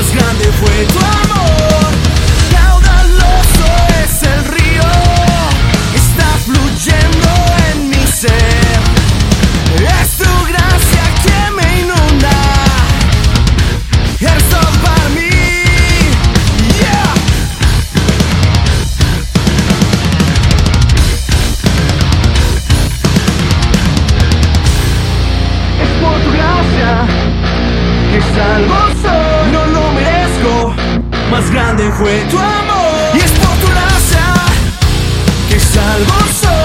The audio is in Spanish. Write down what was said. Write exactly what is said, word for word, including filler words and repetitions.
más grande fue tu amor. Caudaloso es el río, está fluyendo en mi ser. Es tu gracia que me inunda, eres todo para mí. Yeah. Es por tu gracia que salvo soy, no lo merezco, más grande fue tu amor. Y es por tu gracia que salvo soy.